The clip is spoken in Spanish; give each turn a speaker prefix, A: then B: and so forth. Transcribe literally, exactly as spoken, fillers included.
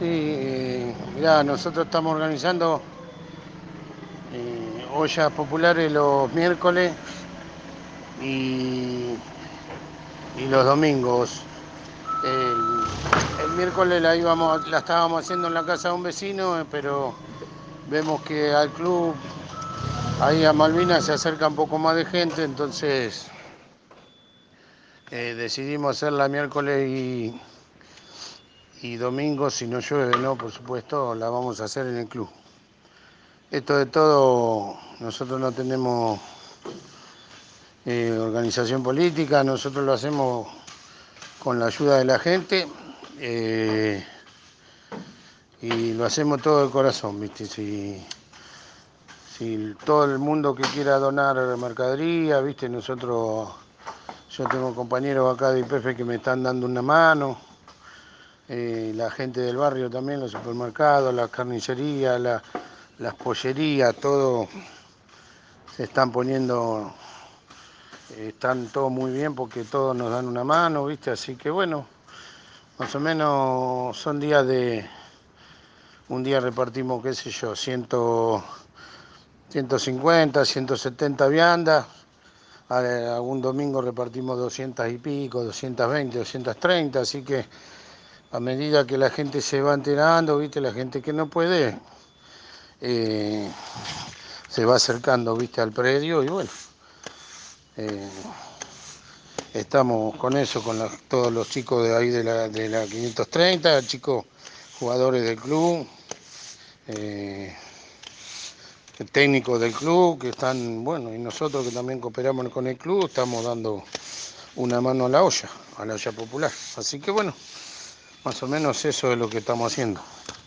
A: Sí, eh, mirá, nosotros estamos organizando eh, ollas populares los miércoles y, y los domingos. El, el miércoles la íbamos, la estábamos haciendo en la casa de un vecino, eh, pero vemos que al club, ahí a Malvinas, se acerca un poco más de gente, entonces eh, decidimos hacerla miércoles y, y domingo, si no llueve, ¿no? Por supuesto, la vamos a hacer en el club. Esto de todo, nosotros no tenemos eh, organización política, nosotros lo hacemos con la ayuda de la gente eh, y lo hacemos todo de corazón, ¿viste? Si, si todo el mundo que quiera donar mercadería, ¿viste? Nosotros, yo tengo compañeros acá de I P F que me están dando una mano, eh, la gente del barrio también, los supermercados, las carnicerías, la, las pollerías, todo se están poniendo. Están todos muy bien porque todos nos dan una mano, ¿viste? Así que bueno, más o menos son días de... Un día repartimos, qué sé yo, cien, ciento cincuenta, ciento setenta viandas. Algún domingo repartimos doscientas y pico, doscientas veinte, doscientas treinta. Así que a medida que la gente se va enterando, ¿viste? La gente que no puede eh, se va acercando, ¿viste? Al predio y bueno... Eh, Estamos con eso, con la, todos los chicos de ahí de la, de la quinientos treinta, chicos jugadores del club, eh, técnicos del club que están, bueno, y nosotros que también cooperamos con el club, estamos dando una mano a la olla, a la olla popular. Así que bueno, más o menos eso es lo que estamos haciendo.